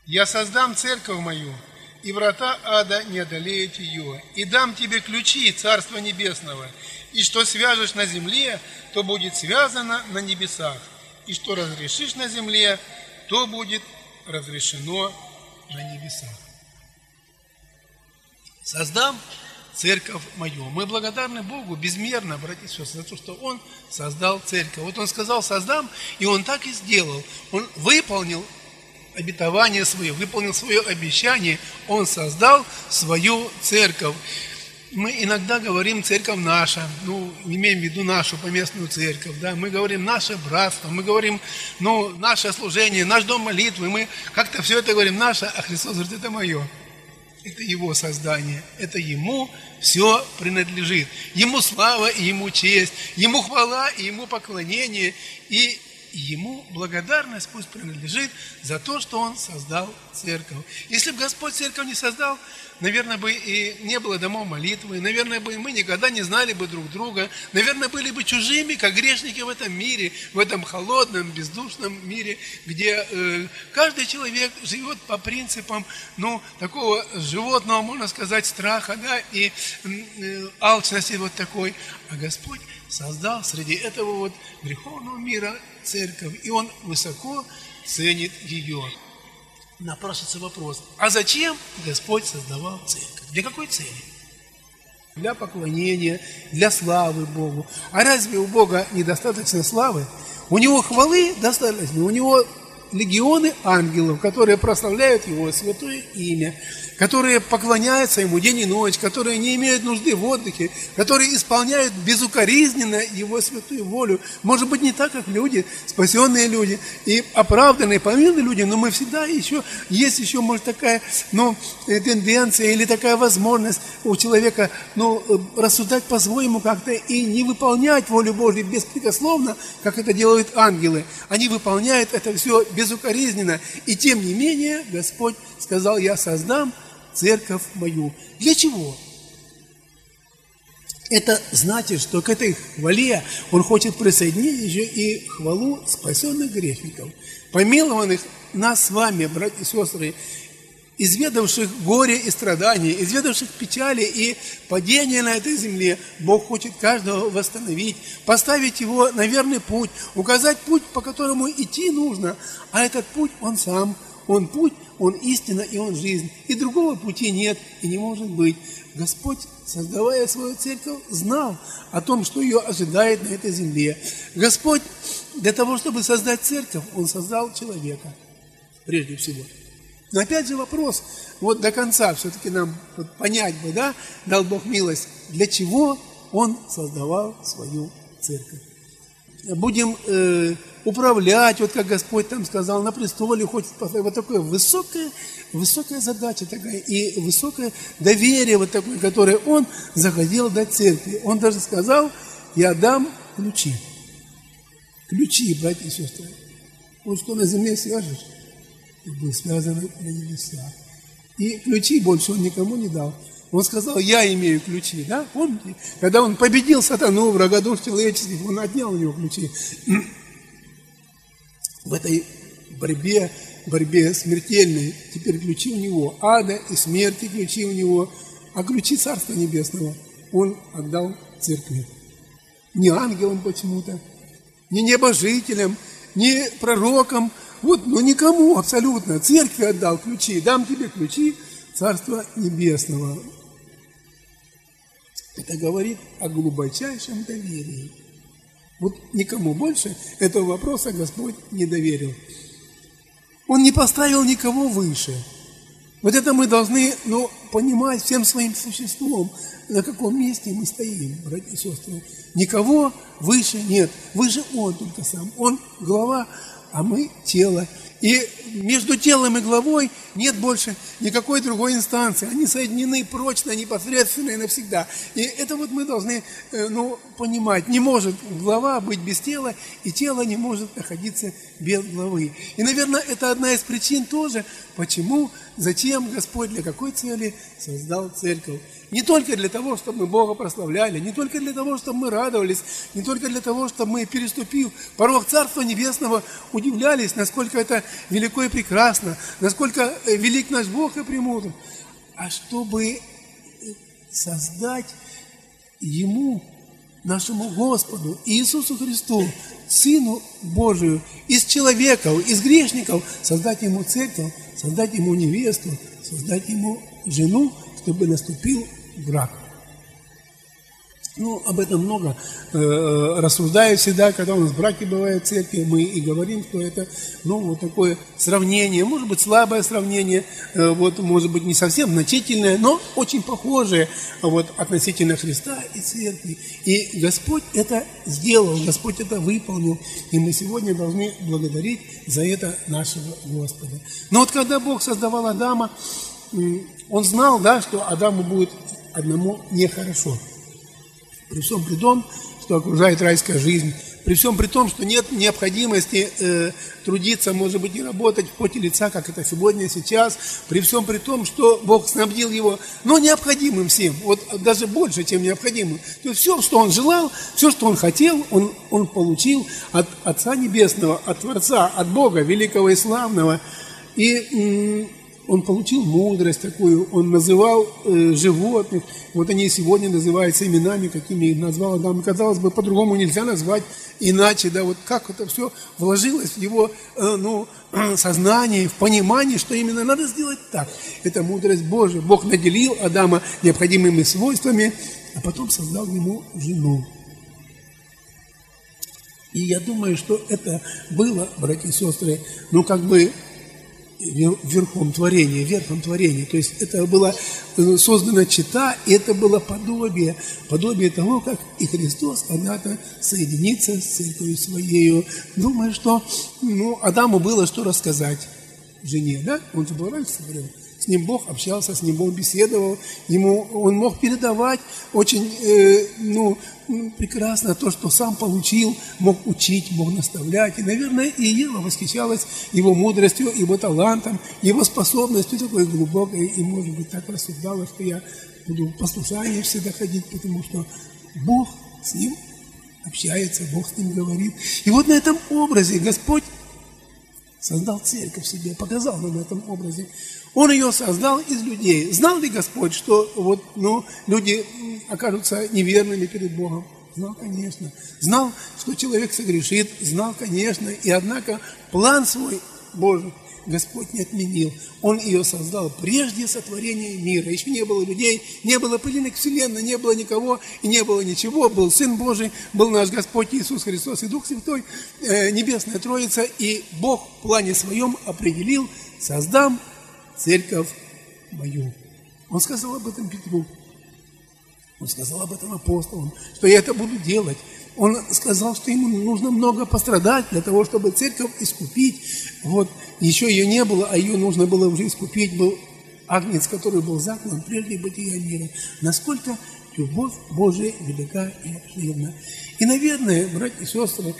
Я создам церковь мою, и врата ада не одолеют ее, и дам тебе ключи Царства Небесного, и что свяжешь на земле, то будет связано на небесах, и что разрешишь на земле, то будет разрешено на небесах. Создам церковь мою. Мы благодарны Богу безмерно, братья и сестры, за то, что Он создал церковь. Вот Он сказал создам, и Он так и сделал. Он выполнил обетование свое, выполнил свое обещание, Он создал свою церковь. Мы иногда говорим церковь наша, имеем в виду нашу поместную церковь, да, мы говорим наше братство, мы говорим, наше служение, наш дом молитвы, мы как-то все это говорим наше, а Христос говорит, это мое. Это Его создание, это Ему все принадлежит. Ему слава и Ему честь, Ему хвала и Ему поклонение, и Ему благодарность пусть принадлежит за то, что Он создал церковь. Если бы Господь церковь не создал, наверное, бы и не было домов молитвы, наверное, бы мы никогда не знали бы друг друга, наверное, были бы чужими, как грешники в этом мире, в этом холодном, бездушном мире, где каждый человек живет по принципам, такого животного, можно сказать, страха, да, и алчности вот такой. А Господь создал среди этого вот греховного мира церковь, и Он высоко ценит ее. Напрашивается вопрос, а зачем Господь создавал церковь? Для какой цели? Для поклонения, для славы Богу. А разве у Бога недостаточно славы? У Него хвалы достаточно, у Него легионы ангелов, которые прославляют Его святое имя, которые поклоняются Ему день и ночь, которые не имеют нужды в отдыхе, которые исполняют безукоризненно Его святую волю. Может быть, не так, как люди, спасенные люди и оправданные, помилованные люди, но мы всегда есть еще, может, такая, тенденция или такая возможность у человека, рассуждать по-своему как-то и не выполнять волю Божью беспрекословно, как это делают ангелы. Они выполняют это все безукоризненно. И тем не менее, Господь сказал, я создам церковь мою. Для чего? Это значит, что к этой хвале Он хочет присоединить еще и хвалу спасенных грешников, помилованных нас с вами, братья и сестры, изведавших горе и страдания, изведавших печали и падения на этой земле. Бог хочет каждого восстановить, поставить его на верный путь, указать путь, по которому идти нужно. А этот путь Он сам. Он путь, Он истина и Он жизнь. И другого пути нет и не может быть. Господь, создавая свою церковь, знал о том, что ее ожидает на этой земле. Господь для того, чтобы создать церковь, Он создал человека, прежде всего. Но опять же вопрос, вот до конца все-таки нам понять бы, да, дал Бог милость, для чего Он создавал свою церковь. Будем управлять, вот как Господь там сказал, на престоле хочет поставить. Вот такая высокая задача такая и высокое доверие вот такое, которое Он захотел дать церкви. Он даже сказал, я дам ключи. Ключи, братья и сестры. Вот что на земле свяжешь, и будет связано на небесах. И ключи больше Он никому не дал. Он сказал, я имею ключи, да? Помните? Когда Он победил сатану, врага душ человеческих, Он отнял у него ключи. В этой борьбе смертельной, теперь ключи у него, ада и смерти ключи у него, а ключи Царства Небесного Он отдал церкви. Не ангелам почему-то, не небожителям, не пророкам, никому абсолютно. Церкви отдал ключи, дам тебе ключи Царства Небесного. Это говорит о глубочайшем доверии. Вот никому больше этого вопроса Господь не доверил. Он не поставил никого выше. Вот это мы должны, понимать всем своим существом, на каком месте мы стоим, братья и сестры. Никого выше нет. Выше Он только сам. Он глава, а мы тело. И между телом и главой нет больше никакой другой инстанции. Они соединены прочно, непосредственно и навсегда. И это мы должны понимать. Не может глава быть без тела, и тело не может находиться без главы. И, наверное, это одна из причин тоже, почему, зачем Господь, для какой цели создал церковь. Не только для того, чтобы мы Бога прославляли, не только для того, чтобы мы радовались, не только для того, чтобы мы, переступив порог Царства Небесного, удивлялись, насколько это велико новое и прекрасно, насколько велик наш Бог и премудр, а чтобы создать Ему, нашему Господу Иисусу Христу, Сыну Божию, из человеков, из грешников, создать Ему церковь, создать Ему невесту, создать Ему жену, чтобы наступил брак. Ну, об этом много рассуждаю всегда, когда у нас браки бывают в церкви, мы и говорим, что это, ну, вот такое сравнение, может быть, слабое сравнение, вот, может быть, не совсем значительное, но очень похожее, вот, относительно Христа и церкви. И Господь это сделал, Господь это выполнил, и мы сегодня должны благодарить за это нашего Господа. Но вот когда Бог создавал Адама, Он знал, да, что Адаму будет одному нехорошо. При всем при том, что окружает райская жизнь, при всем при том, что нет необходимости трудиться, может быть, и работать в поте лица, как это сегодня, сейчас, при всем при том, что Бог снабдил его, но необходимым всем, вот даже больше, чем необходимым. То есть все, что он желал, все, что он хотел, он получил от Отца Небесного, от Творца, от Бога, великого и славного. И он получил мудрость такую, он называл животных, вот они сегодня называются именами, какими их назвал Адам. Казалось бы, по-другому нельзя назвать, иначе, да, вот как это все вложилось в его сознание, в понимание, что именно надо сделать так. Это мудрость Божия. Бог наделил Адама необходимыми свойствами, а потом создал ему жену. И я думаю, что это было, братья и сестры, как бы верхом творения. То есть это была создана чета, и это было подобие того, как и Христос когда-то соединится с церковью своей. Думаю, что Адаму было что рассказать жене, да? Он же был раньше говорил. С ним Бог общался, с ним Бог беседовал, он мог передавать очень прекрасно то, что сам получил, мог учить, мог наставлять. И, наверное, и Ева восхищалась его мудростью, его талантом, его способностью такой глубокой. И, может быть, так рассуждала, что я буду в послушании всегда ходить, потому что Бог с ним общается, Бог с ним говорит. И вот на этом образе Господь создал церковь себе, показал нам на этом образе. Он ее создал из людей. Знал ли Господь, что люди окажутся неверными перед Богом? Знал, конечно. Знал, что человек согрешит? Знал, конечно. И однако план свой Божий Господь не отменил. Он ее создал прежде сотворения мира. Еще не было людей, не было пылинок вселенной, не было никого и не было ничего. Был Сын Божий, был наш Господь Иисус Христос и Дух Святой, Небесная Троица. И Бог в плане своем определил: создам церковь мою. Он сказал об этом Петру. Он сказал об этом апостолам, что я это буду делать. Он сказал, что ему нужно много пострадать для того, чтобы церковь искупить. Вот, еще ее не было, а ее нужно было уже искупить. Был агнец, который был заклан прежде бытия мира. Насколько любовь Божия велика и обширна. И, наверное, братья и сестры,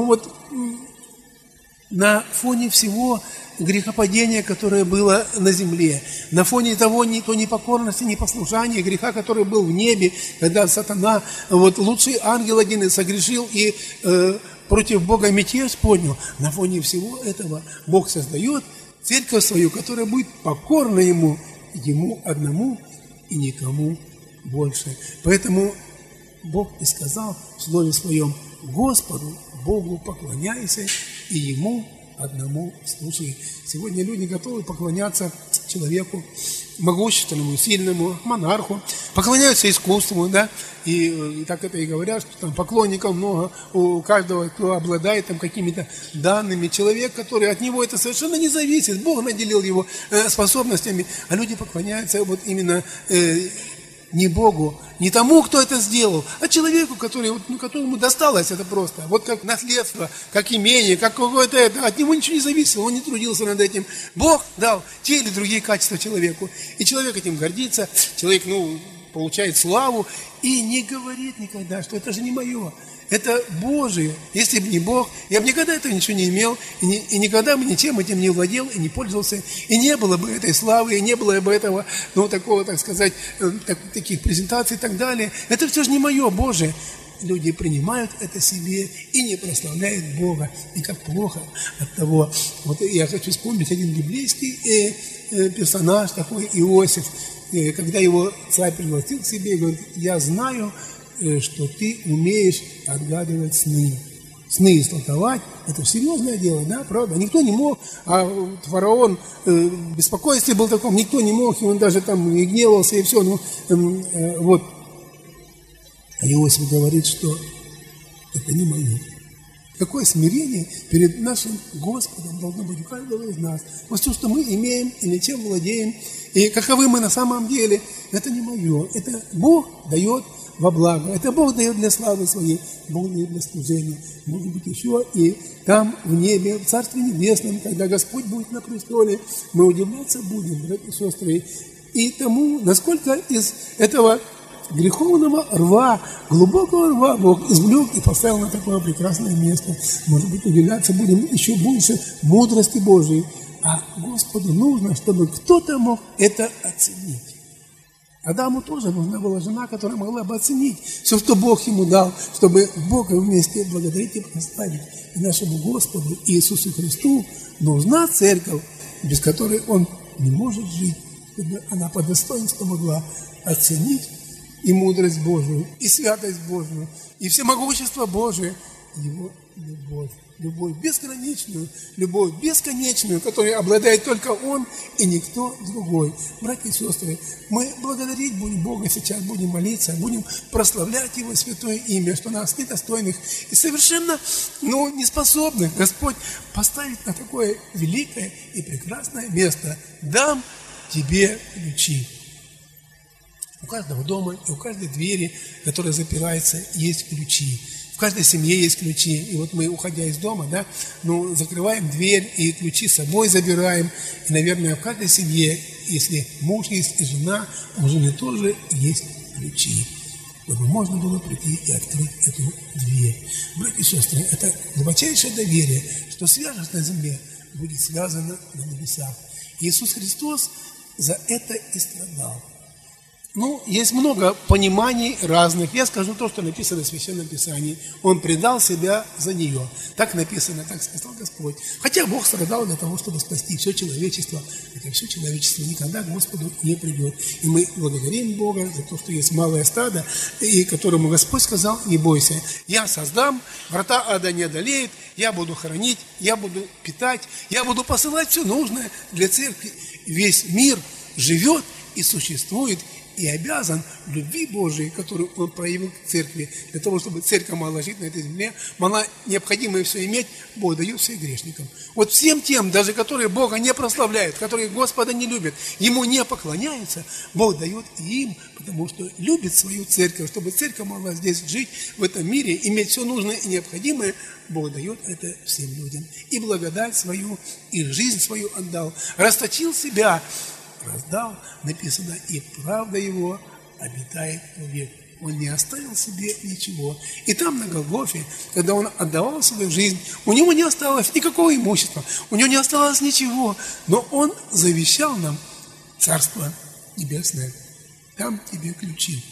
на фоне всего грехопадения, которое было на земле, на фоне того той непокорности, непослушания, греха, который был в небе, когда сатана, лучший ангел один согрешил и против Бога мятеж поднял, на фоне всего этого Бог создает церковь свою, которая будет покорна Ему одному и никому больше. Поэтому Бог и сказал в Слове Своем: Господу, Богу поклоняйся и Ему одному слушай. Сегодня люди готовы поклоняться человеку могущественному, сильному, монарху, поклоняются искусству, да, и так это и говорят, что там поклонников много у каждого, кто обладает там какими-то данными. Человек, который от него это совершенно не зависит, Бог наделил его способностями, а люди поклоняются именно не Богу, не тому, кто это сделал, а человеку, которому досталось это просто. Вот как наследство, как имение, как какое-то это. От него ничего не зависело, он не трудился над этим. Бог дал те или другие качества человеку. И человек этим гордится, человек, получает славу и не говорит никогда, что это же не мое. Это Божие. Если бы не Бог, я бы никогда этого ничего не имел, и никогда бы ничем этим не владел, и не пользовался, и не было бы этой славы, и не было бы этого, такого, так сказать, таких презентаций и так далее. Это все же не мое, Божие. люди принимают это себе и не прославляют Бога. И как плохо от того. Вот я хочу вспомнить один библейский персонаж такой, Иосиф, когда его царь пригласил к себе и говорит: я знаю, что ты умеешь отгадывать сны. Сны истолковать – это серьезное дело, да, правда? Никто не мог, а фараон в беспокойстве был таком, никто не мог, и он даже там и гневался, и все. Вот. А Иосиф говорит, что это не мое. Какое смирение перед нашим Господом должно быть у каждого из нас. Вот все, что мы имеем или чем владеем, и каковы мы на самом деле, это не мое. Это Бог дает во благо. Это Бог дает для славы своей, Бог дает для служения. Может быть, еще и там, в небе, в Царстве Небесном, когда Господь будет на престоле, мы удивляться будем, братья и сестры, и тому, насколько из этого греховного рва, глубокого рва Бог извлек и поставил на такое прекрасное место. Может быть, удивляться будем еще больше мудрости Божией. А Господу нужно, чтобы кто-то мог это оценить. Адаму тоже нужна была жена, которая могла бы оценить все, что Бог ему дал, чтобы Бога вместе благодарить и прославить. И нашему Господу Иисусу Христу нужна церковь, без которой Он не может жить, чтобы она по достоинству могла оценить и мудрость Божию, и святость Божию, и всемогущество Божие, Его любовь. Любовь безграничную, любовь бесконечную, которой обладает только Он и никто другой. Братья и сестры, мы благодарить будем Бога сейчас, будем молиться, будем прославлять Его святое имя, что нас недостойных и совершенно неспособных Господь поставит на такое великое и прекрасное место. Дам тебе ключи. У каждого дома и у каждой двери, которая запирается, есть ключи. В каждой семье есть ключи. И вот мы, уходя из дома, закрываем дверь и ключи с собой забираем. И, наверное, в каждой семье, если муж есть и жена, у жены тоже есть ключи, чтобы можно было прийти и открыть эту дверь. Братья и сестры, это глубочайшее доверие, что свяжешь на земле, будет связано на небесах. Иисус Христос за это и страдал. Есть много пониманий разных. Я скажу то, что написано в Священном Писании. Он предал себя за нее. Так написано, так сказал Господь. Хотя Бог страдал для того, чтобы спасти все человечество. Хотя все человечество никогда к Господу не придет. И мы благодарим Бога за то, что есть малое стадо, и которому Господь сказал: не бойся, я создам, врата ада не одолеют, я буду хранить, я буду питать, я буду посылать все нужное для церкви. Весь мир живет и существует и обязан любви Божией, которую Он проявил к церкви, для того, чтобы церковь могла жить на этой земле, могла необходимое все иметь, Бог дает всем грешникам. Вот всем тем, даже которые Бога не прославляют, которые Господа не любят, Ему не поклоняются, Бог дает и им, потому что любит свою церковь, чтобы церковь могла здесь жить, в этом мире, иметь все нужное и необходимое, Бог дает это всем людям. И благодать свою, и жизнь свою отдал, расточил себя, раздал, написано, и правда Его обитает вовек. Он не оставил себе ничего. И там, на Голгофе, когда Он отдавал свою жизнь, у Него не осталось никакого имущества, у Него не осталось ничего, но Он завещал нам Царство Небесное. Там тебе ключи.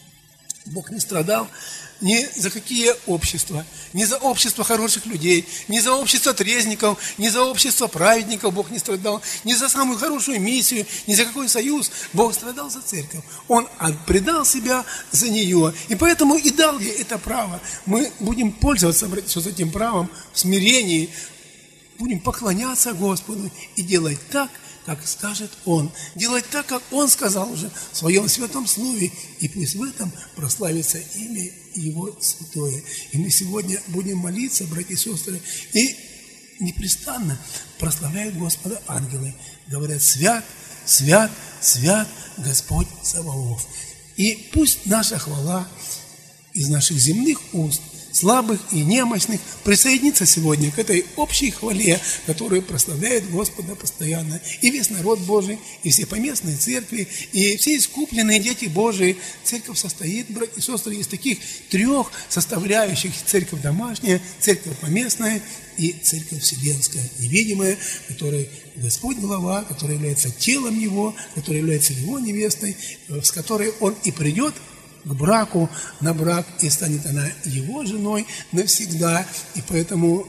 Бог не страдал ни за какие общества, ни за общество хороших людей, ни за общество трезников, ни за общество праведников Бог не страдал, ни за самую хорошую миссию, ни за какой союз. Бог страдал за церковь. Он предал себя за нее. И поэтому и дал ей это право. Мы будем пользоваться этим правом в смирении, будем поклоняться Господу и делать так, как скажет Он. Делать так, как Он сказал уже в Своем Святом Слове. И пусть в этом прославится имя Его святое. И мы сегодня будем молиться, братья и сестры, и непрестанно прославляют Господа ангелы. Говорят: свят, свят, свят Господь Саваоф. И пусть наша хвала из наших земных уст, слабых и немощных, присоединиться сегодня к этой общей хвале, которая прославляет Господа постоянно. И весь народ Божий, и все поместные церкви, и все искупленные дети Божии. Церковь состоит, братья и сестры, из таких трех составляющих: церковь домашняя, церковь поместная и церковь вселенская, невидимая, которой Господь глава, которая является телом Его, которая является Его невестой, с которой Он и придет к браку, на брак, и станет она его женой навсегда. И поэтому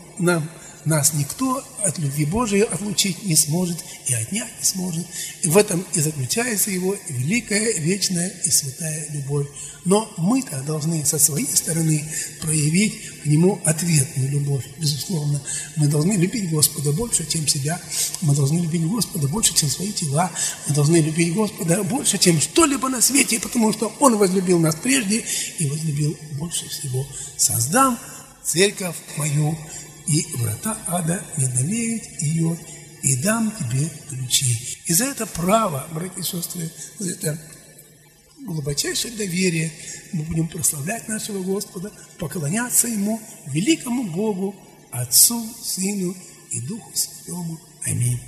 нас никто от любви Божией отлучить не сможет и отнять не сможет. И в этом и заключается его великая, вечная и святая любовь. Но мы-то должны со своей стороны проявить к Нему ответную любовь. Безусловно, мы должны любить Господа больше, чем себя. Мы должны любить Господа больше, чем свои тела. Мы должны любить Господа больше, чем что-либо на свете, потому что Он возлюбил нас прежде и возлюбил больше всего. «Создам церковь мою, и врата ада не одолеют ее, и дам тебе ключи». И за это право, братья и сестры, за это глубочайшее доверие мы будем прославлять нашего Господа, поклоняться Ему, великому Богу, Отцу, Сыну и Духу Святому. Аминь.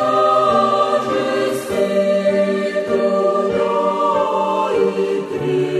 Thank you.